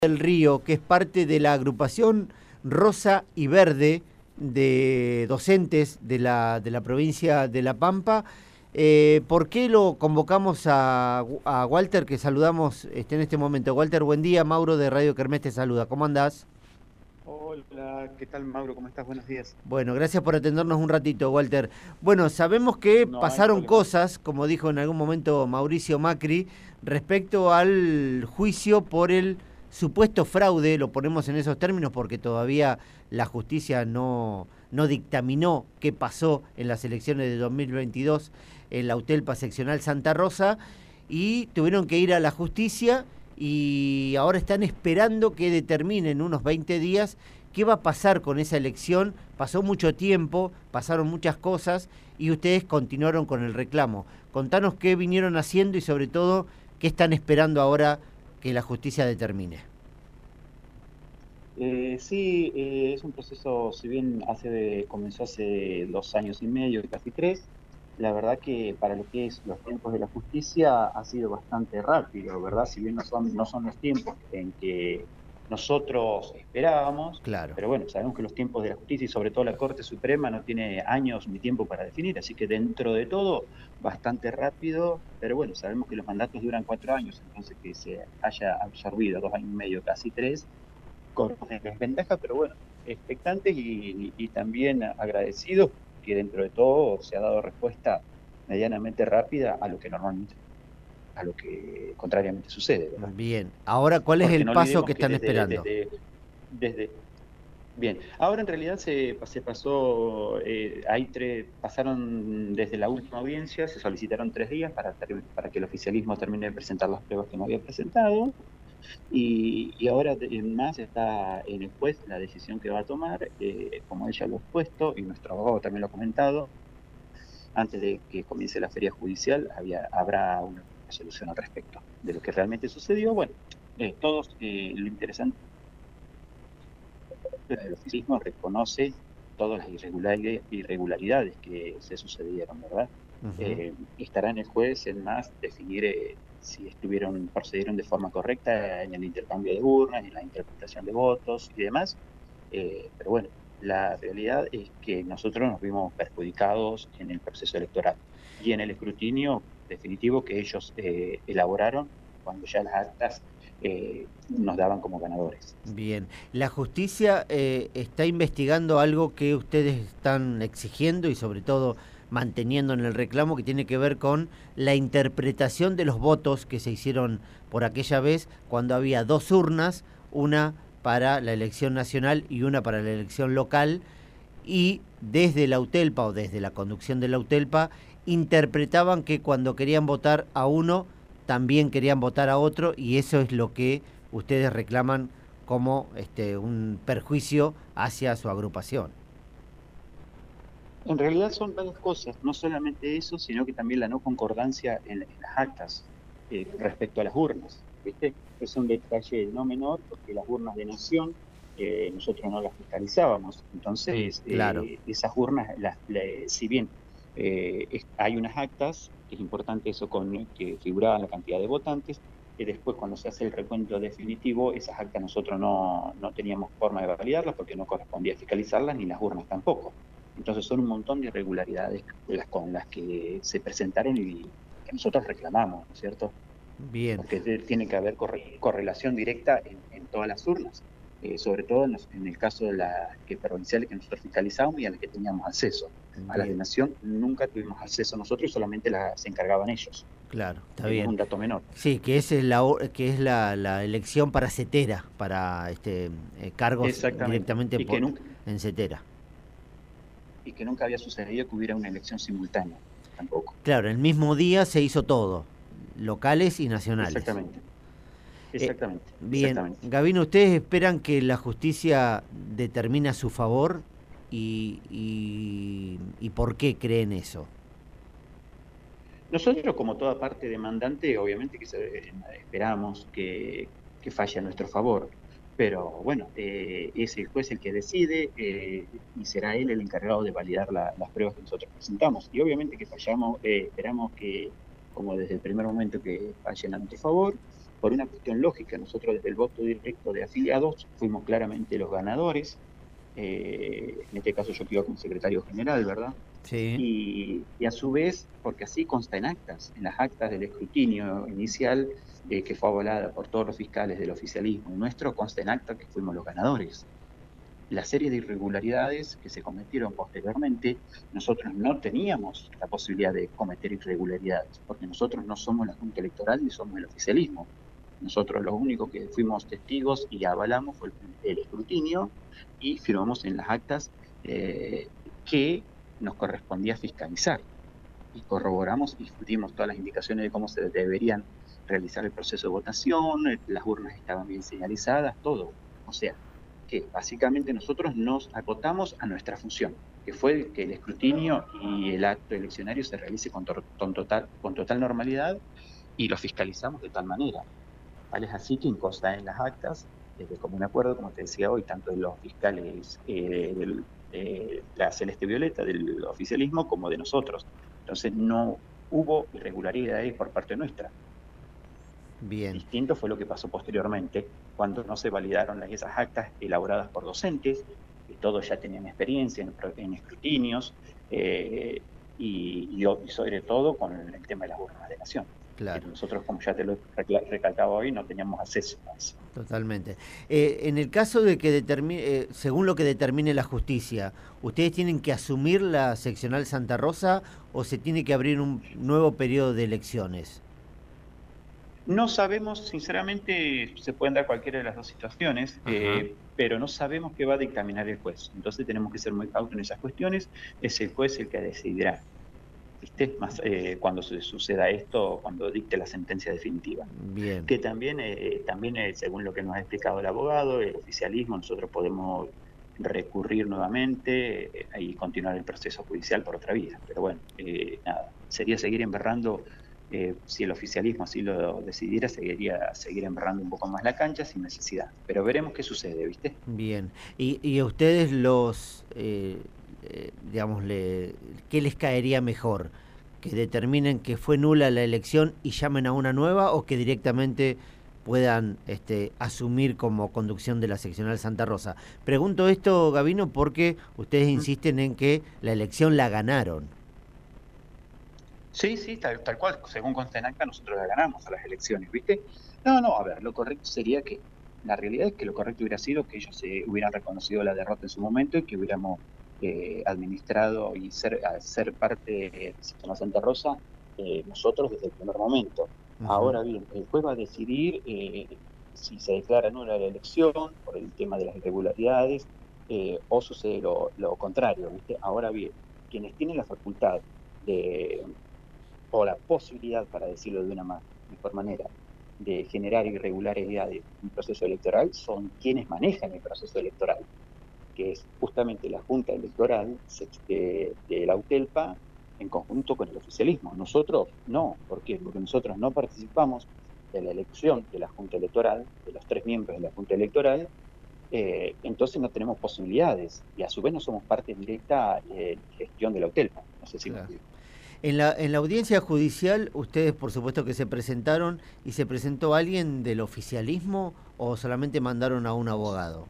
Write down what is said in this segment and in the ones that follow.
del Río, que es parte de la agrupación Rosa y Verde de docentes de la provincia de La Pampa. ¿Por qué lo convocamos a Walter, que saludamos en este momento? Walter, buen día. Mauro de Radio Kermés te saluda. ¿Cómo andás? Hola, ¿qué tal, Mauro? ¿Cómo estás? Buenos días. Bueno, gracias por atendernos un ratito, Walter. Bueno, sabemos que No hay pasaron problema. cosas, como dijo en algún momento Mauricio Macri, respecto al juicio por el supuesto fraude, lo ponemos en esos términos porque todavía la justicia no dictaminó qué pasó en las elecciones de 2022 en la UTELPA seccional Santa Rosa, y tuvieron que ir a la justicia y ahora están esperando que determinen unos 20 días qué va a pasar con esa elección. Pasó mucho tiempo, pasaron muchas cosas y ustedes continuaron con el reclamo. Contanos qué vinieron haciendo y sobre todo qué están esperando ahora que la justicia determine. Sí, es un proceso, si bien comenzó hace 2 años y medio, casi tres. La verdad que para lo que es los tiempos de la justicia ha sido bastante rápido, ¿verdad? Si bien no son los tiempos en que nosotros esperábamos, Claro. pero bueno, sabemos que los tiempos de la justicia y sobre todo la Corte Suprema no tiene años ni tiempo para definir, así que dentro de todo, bastante rápido, pero bueno, sabemos que los mandatos duran 4 años, entonces que se haya absorbido 2 años y medio, casi tres, corre desventaja, pero bueno, expectantes y también agradecidos que dentro de todo se ha dado respuesta medianamente rápida a lo que contrariamente sucede, ¿verdad? Bien. Ahora, ¿cuál es Porque el no paso olvidemos que que están esperando? desde, bien, ahora en realidad se pasó, pasaron desde la última audiencia, se solicitaron 3 días para que el oficialismo termine de presentar las pruebas que no había presentado. Y ahora en más está en el juez la decisión que va a tomar, como ella lo ha expuesto y nuestro abogado también lo ha comentado. Antes de que comience la feria judicial habrá una solución al respecto de lo que realmente sucedió. Bueno, lo interesante es que el oficialismo reconoce todas las irregularidades que se sucedieron, ¿verdad? Ujú. Estará en el juez en más definir si procedieron de forma correcta en el intercambio de urnas, en la interpretación de votos y demás. Pero bueno, la realidad es que nosotros nos vimos perjudicados en el proceso electoral y en el escrutinio definitivo que ellos elaboraron cuando ya las actas nos daban como ganadores. Bien. La justicia está investigando algo que ustedes están exigiendo y sobre todo manteniendo en el reclamo, que tiene que ver con la interpretación de los votos que se hicieron por aquella vez cuando había dos urnas, una para la elección nacional y una para la elección local, y desde la UTELPA o desde la conducción de la UTELPA interpretaban que cuando querían votar a uno también querían votar a otro, y eso es lo que ustedes reclaman como un perjuicio hacia su agrupación. En realidad son varias cosas, no solamente eso, sino que también la no concordancia en las actas respecto a las urnas, ¿viste? Es un detalle no menor porque las urnas de Nación nosotros no las fiscalizábamos. Entonces, Claro. esas urnas, si bien hay unas actas, que es importante eso que figuraban la cantidad de votantes, que después cuando se hace el recuento definitivo, esas actas nosotros no teníamos forma de validarlas porque no correspondía fiscalizarlas ni las urnas tampoco. Entonces son un montón de irregularidades con las que se presentaron y que nosotros reclamamos, ¿no es cierto? Bien. Porque tiene que haber correlación directa en todas las urnas, sobre todo en el caso de las provinciales que nosotros fiscalizamos y a las que teníamos acceso. A las de Bien. Nación nunca tuvimos acceso nosotros y solamente se encargaban ellos, Claro, está que no es bien. un dato menor. Sí, que es la elección para CETERA, para cargos Exactamente. directamente en CETERA. Y que nunca había sucedido que hubiera una elección simultánea, tampoco. Claro, el mismo día se hizo todo, locales y nacionales. Exactamente, Eh, exactamente, bien, exactamente. Gabino, ¿ustedes esperan que la justicia determine a su favor y por qué creen eso? Nosotros, como toda parte demandante, obviamente que esperamos que falle a nuestro favor, pero bueno, es el juez el que decide y será él el encargado de validar las pruebas que nosotros presentamos. Y obviamente que fallamos, esperamos que, como desde el primer momento, que fallen a nuestro favor. por una cuestión lógica. Nosotros desde el voto directo de afiliados fuimos claramente los ganadores. En este caso yo quedo como secretario general, ¿verdad? Sí. Y a su vez, porque así consta en actas, en las actas del escrutinio inicial, que fue avalada por todos los fiscales del oficialismo y nuestro, consta en acta que fuimos los ganadores. La serie de irregularidades que se cometieron posteriormente, nosotros no teníamos la posibilidad de cometer irregularidades, porque nosotros no somos la Junta Electoral ni somos el oficialismo. Nosotros lo único que fuimos testigos y avalamos fue el escrutinio y firmamos en las actas que nos correspondía fiscalizar. Y corroboramos y discutimos todas las indicaciones de cómo se deberían realizar el proceso de votación, las urnas estaban bien señalizadas, todo. O sea, que básicamente nosotros nos acotamos a nuestra función, que fue que el escrutinio y el acto eleccionario se realice con total normalidad y lo fiscalizamos de tal manera. Tal es así que consta en las actas, de común acuerdo, como te decía hoy, tanto de los fiscales de la Celeste Violeta, del oficialismo, como de nosotros. Entonces no hubo irregularidades por parte nuestra. Bien. Distinto fue lo que pasó posteriormente, cuando no se validaron esas actas elaboradas por docentes, que todos ya tenían experiencia en escrutinios, y sobre todo con el tema de las urnas de nación. Claro. Nosotros, como ya te lo he recalcado hoy, no teníamos acceso a eso. Totalmente. En el caso de que determine, según lo que determine la justicia, ¿ustedes tienen que asumir la seccional Santa Rosa o se tiene que abrir un nuevo periodo de elecciones? No sabemos, sinceramente, se pueden dar cualquiera de las dos situaciones, pero no sabemos qué va a dictaminar el juez. Entonces tenemos que ser muy cautos en esas cuestiones. Es el juez el que decidirá, ¿viste? Más cuando suceda esto, cuando dicte la sentencia definitiva. Bien. Que también, según lo que nos ha explicado el abogado, el oficialismo, nosotros podemos recurrir nuevamente y continuar el proceso judicial por otra vía. Pero bueno, nada, sería seguir embarrando, si el oficialismo así lo decidiera, seguir embarrando un poco más la cancha sin necesidad. Pero veremos qué sucede, ¿viste? Bien. Y a ustedes digamos, ¿qué les caería mejor? ¿Que determinen que fue nula la elección y llamen a una nueva o que directamente puedan asumir como conducción de la seccional Santa Rosa? Pregunto esto, Gavino, porque ustedes insisten en que la elección la ganaron. Sí, sí, tal cual. Según consta en acta, nosotros la ganamos a las elecciones, ¿viste? No, a ver, lo correcto sería que, la realidad es que lo correcto hubiera sido que ellos hubieran reconocido la derrota en su momento y que hubiéramos administrado y ser parte de Sistema Santa Rosa nosotros desde el primer momento. Ahora bien, el juez va a decidir si se declara nula la elección por el tema de las irregularidades o sucede lo contrario, ¿viste? Ahora bien, quienes tienen la facultad de o la posibilidad, para decirlo de una mejor manera, de generar irregularidades en un proceso electoral son quienes manejan el proceso electoral, que es justamente la Junta Electoral de la UTELPA en conjunto con el oficialismo. Nosotros no. ¿Por qué? Porque nosotros no participamos de la elección de la Junta Electoral, de los 3 miembros de la Junta Electoral, entonces no tenemos posibilidades y a su vez no somos parte directa de gestión de la UTELPA. No sé si me explico. En la audiencia judicial, ustedes por supuesto que se presentaron, ¿y se presentó alguien del oficialismo o solamente mandaron a un abogado?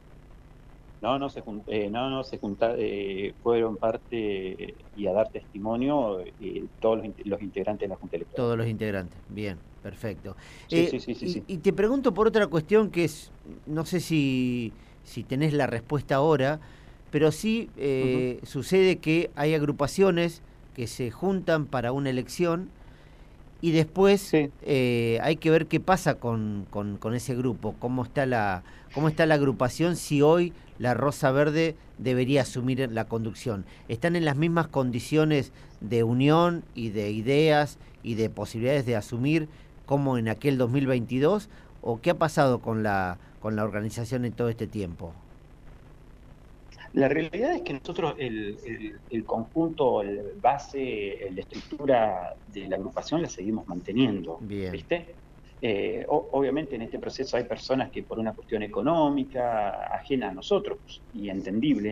Fueron parte y a dar testimonio todos los integrantes de la Junta Electoral. Todos los integrantes, bien, perfecto. Sí. Y te pregunto por otra cuestión que es, no sé si tenés la respuesta ahora, pero sí sucede que hay agrupaciones que se juntan para una elección y después hay que ver qué pasa con ese grupo, cómo está la agrupación, si hoy la Rosa Verde debería asumir la conducción. ¿Están en las mismas condiciones de unión y de ideas y de posibilidades de asumir como en aquel 2022? ¿O qué ha pasado con la organización en todo este tiempo? La realidad es que nosotros el conjunto, el base, la estructura de la agrupación la seguimos manteniendo, Bien. ¿viste? Obviamente en este proceso hay personas que por una cuestión económica, ajena a nosotros y entendible,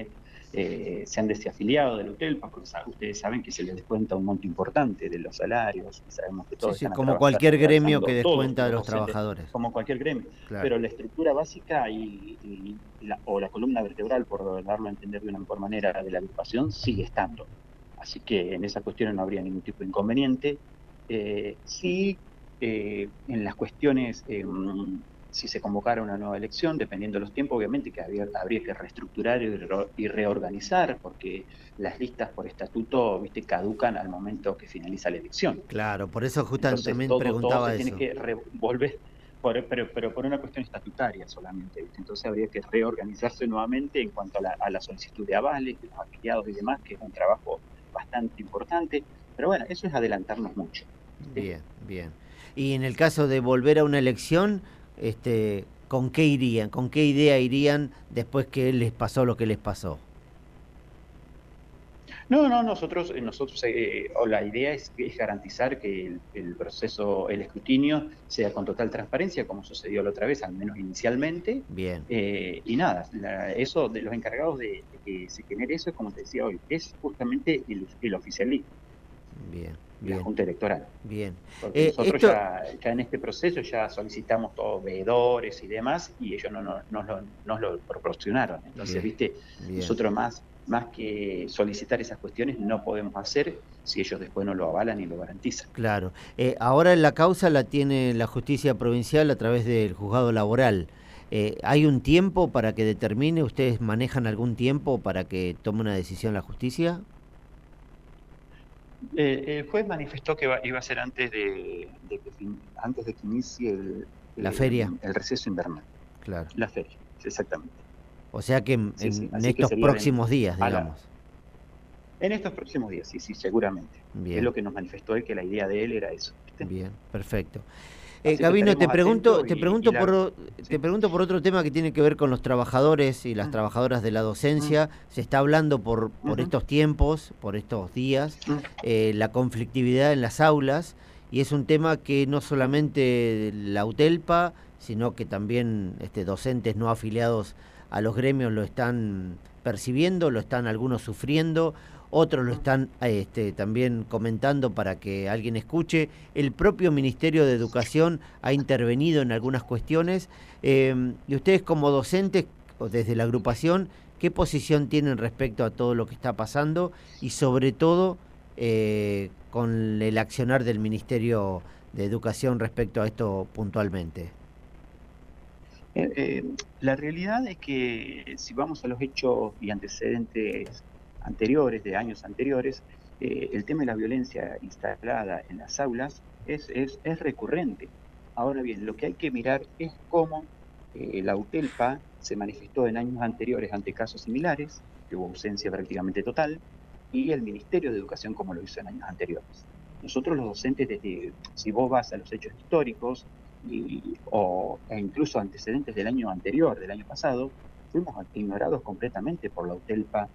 se han desafiliado del UTELPA, porque ustedes saben que se les descuenta un monto importante de los salarios, y sabemos que Sí, todos sí, están como cualquier gremio que atravesando, todos descuenta a los los docentes, trabajadores. como cualquier gremio, Claro. pero la estructura básica o la columna vertebral, por darlo a entender de una mejor manera, de la agrupación sigue estando. Así que en esa cuestión no habría ningún tipo de inconveniente. Sí, en las cuestiones, si se convocara una nueva elección, dependiendo de los tiempos, obviamente que habría que reestructurar y reorganizar, porque las listas por estatuto, viste, caducan al momento que finaliza la elección. Claro, por eso justamente Entonces también todo preguntaba se tiene eso. que revolver, pero por una cuestión estatutaria solamente, ¿viste? Entonces habría que reorganizarse nuevamente en cuanto a la solicitud de avales, de los afiliados y demás, que es un trabajo bastante importante. Pero bueno, eso es adelantarnos mucho, ¿viste? Bien, bien. Y en el caso de volver a una elección, ¿con qué irían? ¿Con qué idea irían después que les pasó lo que les pasó? No, no, nosotros o la idea es garantizar que el proceso, el escrutinio, sea con total transparencia, como sucedió la otra vez, al menos inicialmente. Bien, Y nada, eso de los encargados de que se genere eso, como te decía hoy, es justamente el oficialismo, bien, la bien, Junta Electoral. bien. Porque nosotros Esto, ya en este proceso ya solicitamos todos veedores y demás, y ellos no nos lo proporcionaron. Entonces, bien, viste, bien. nosotros más que solicitar esas cuestiones no podemos hacer si ellos después no lo avalan y lo garantizan. Claro. Ahora la causa la tiene la justicia provincial a través del juzgado laboral. ¿Hay un tiempo para que determine? ¿Ustedes manejan algún tiempo para que tome una decisión la justicia? El juez manifestó que iba a ser antes de que inicie La feria, el receso invernal, claro. la feria, exactamente. O sea que en, Sí, sí, en así que estos sería próximos días, a la, digamos. en estos próximos días, sí, sí, seguramente. Es Bien, lo que nos manifestó él, que la idea de él era eso, ¿viste? bien, perfecto. Así que Gabino, estaremos atentos te sí. pregunto por otro tema que tiene que ver con los trabajadores y las Mm, trabajadoras de la mm, docencia. Se está hablando por ujú, estos tiempos, por estos días, mm, la conflictividad en las aulas, y es un tema que no ujú. solamente la UTELPA, sino que también docentes no afiliados a los gremios lo están percibiendo, lo están algunos sufriendo, otros lo están también comentando para que alguien escuche. El propio Ministerio de Educación ha intervenido en algunas cuestiones. Y ustedes como docentes, o desde la agrupación, ¿qué posición tienen respecto a todo lo que está pasando? Y sobre todo con el accionar del Ministerio de Educación respecto a esto puntualmente. Eh, eh, la realidad es que si vamos a los hechos y antecedentes anteriores, de años anteriores, el tema de la violencia instalada en las aulas es recurrente. Ahora bien, lo que hay que mirar es cómo la UTELPA se manifestó en años anteriores ante casos similares, que hubo ausencia prácticamente total, y el Ministerio de Educación como lo hizo en años anteriores. Nosotros los docentes, si vos vas a los hechos históricos, e incluso antecedentes del año anterior, del año pasado, fuimos ignorados completamente por la UTELPA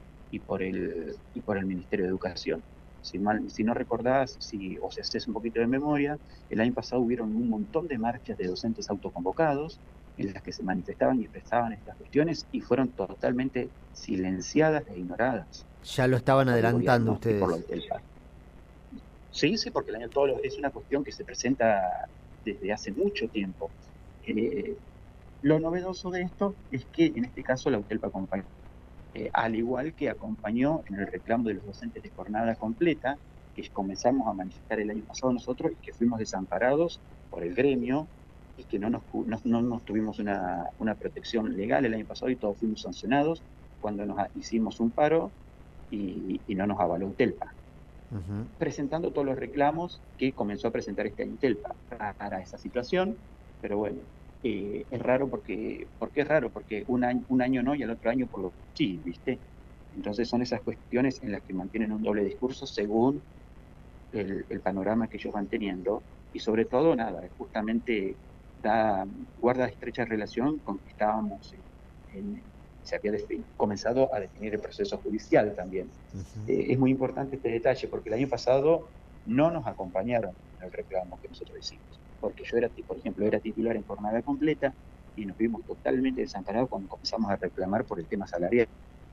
y por el Ministerio de Educación. Si no recordás, o si haces un poquito de memoria, el año pasado hubieron un montón de marchas de docentes autoconvocados en las que se manifestaban y expresaban estas cuestiones y fueron totalmente silenciadas e ignoradas Ya lo estaban por el adelantando gobierno y por la ustedes. UTELPA. Sí, sí, porque es una cuestión que se presenta desde hace mucho tiempo. Eh, lo novedoso de esto es que en este caso la UTELPA acompañó, al igual que acompañó en el reclamo de los docentes de jornada completa, que comenzamos a manifestar el año pasado nosotros y que fuimos desamparados por el gremio y que no nos tuvimos una protección legal el año pasado y todos fuimos sancionados cuando hicimos un paro y no nos avaló UTELPA, Ujú. presentando todos los reclamos que comenzó a presentar este año Intel para esa situación, pero bueno, es raro ¿por qué es raro? Porque un año no y al otro año por lo sí, ¿viste? Entonces son esas cuestiones en las que mantienen un doble discurso según el panorama que ellos van teniendo y sobre todo, nada, justamente guarda estrecha relación con que estábamos se había comenzado a definir el proceso judicial también. Ujú. Es muy importante este detalle porque el año pasado no nos acompañaron en el reclamo que nosotros hicimos, porque por ejemplo, era titular en jornada completa y nos vimos totalmente desamparados cuando comenzamos a reclamar por el tema salarial.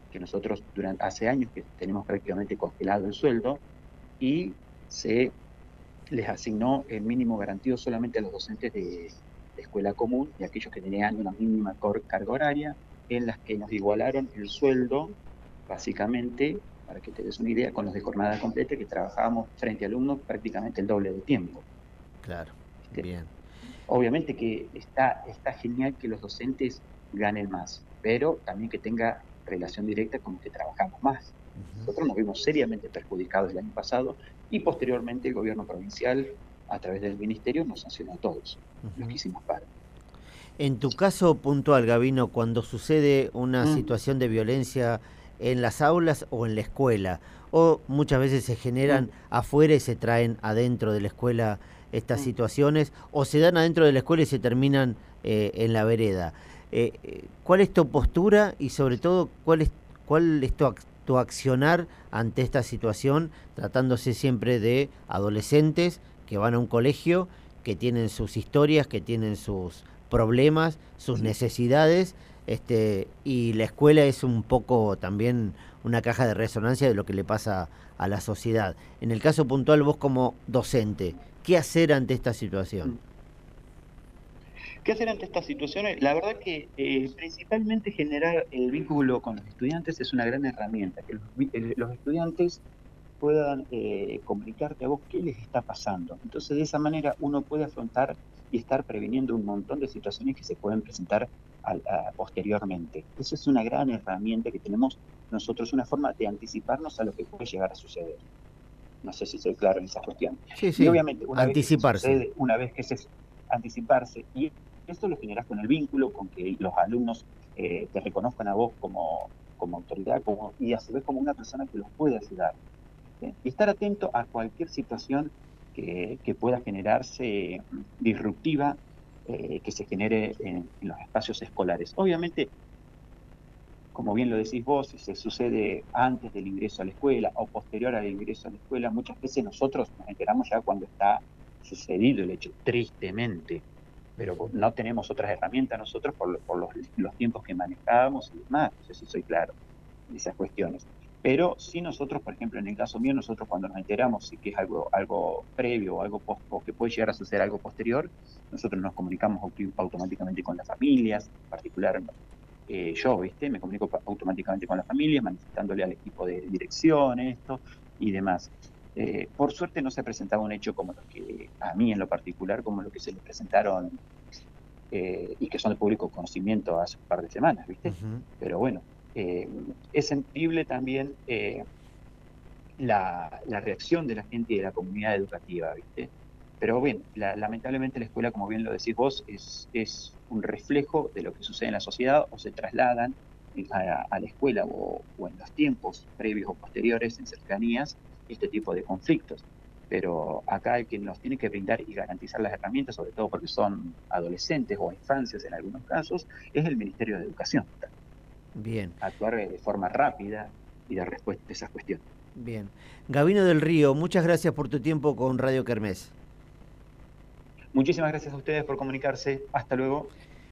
que nosotros hace años que tenemos prácticamente congelado el sueldo y se les asignó el mínimo garantido solamente a los docentes de escuela común y aquellos que tenían una mínima carga horaria, en las que nos igualaron el sueldo, básicamente, para que te des una idea, con los de jornada completa, que trabajábamos frente a alumnos prácticamente el doble de tiempo. Claro, bien. Obviamente que está genial que los docentes ganen más, pero también que tenga relación directa con los que trabajamos más. Nosotros nos vimos seriamente perjudicados el año pasado y posteriormente el gobierno provincial, a través del ministerio, nos sancionó a todos los que hicimos paro. En tu caso puntual, Gabino, cuando sucede una situación de violencia en las aulas o en la escuela, o muchas veces se generan afuera y se traen adentro de la escuela estas situaciones, o se dan adentro de la escuela y se terminan en la vereda. ¿Cuál es tu postura y sobre todo cuál es tu accionar ante esta situación, tratándose siempre de adolescentes que van a un colegio, que tienen sus historias, que tienen sus problemas, sus necesidades, y la escuela es un poco también una caja de resonancia de lo que le pasa a la sociedad? En el caso puntual, vos como docente, ¿qué hacer ante esta situación? ¿Qué hacer ante estas situaciones? La verdad que principalmente generar el vínculo con los estudiantes es una gran herramienta, que los estudiantes puedan comunicarte a vos qué les está pasando. Entonces, de esa manera uno puede afrontar y estar previniendo un montón de situaciones que se pueden presentar posteriormente. Eso es una gran herramienta que tenemos nosotros, una forma de anticiparnos a lo que puede llegar a suceder. No sé si soy claro en esa cuestión. Sí, Y sí, obviamente, anticiparse. una vez que se anticiparse, y esto lo generas con el vínculo, con que los alumnos te reconozcan a vos como autoridad y a su vez como una persona que los puede ayudar. Y estar atento a cualquier situación que pueda generarse disruptiva, que se genere en los espacios escolares. Obviamente, como bien lo decís vos, si se sucede antes del ingreso a la escuela o posterior al ingreso a la escuela, muchas veces nosotros nos enteramos ya cuando está sucedido el hecho, tristemente, pero no tenemos otras herramientas nosotros por los tiempos que manejábamos y demás. No sé si soy claro en esas cuestiones. Pero sí nosotros, por ejemplo, en el caso mío, nosotros cuando nos enteramos si que es algo previo o algo o que puede llegar a suceder algo posterior, nosotros nos comunicamos automáticamente con las familias, en particular yo, me comunico automáticamente con las familias, manifestándole al equipo de dirección esto y demás. Por suerte no se presentaba un hecho como los que, a mí en lo particular, como lo que se le presentaron y que son de público conocimiento hace un par de semanas, ¿viste? Pero bueno, es sensible también la reacción de la gente y de la comunidad educativa, ¿viste? Pero bien, lamentablemente la escuela, como bien lo decís vos, es un reflejo de lo que sucede en la sociedad o se trasladan a la escuela o en los tiempos previos o posteriores en cercanías este tipo de conflictos. Pero acá el que nos tiene que brindar y garantizar las herramientas, sobre todo porque son adolescentes o infancias en algunos casos, es el Ministerio de Educación. Bien. Actuar de forma rápida y dar respuesta a esas cuestiones. Bien. Gabino del Río, muchas gracias por tu tiempo con Radio Kermés. Muchísimas gracias a ustedes por comunicarse. Hasta luego.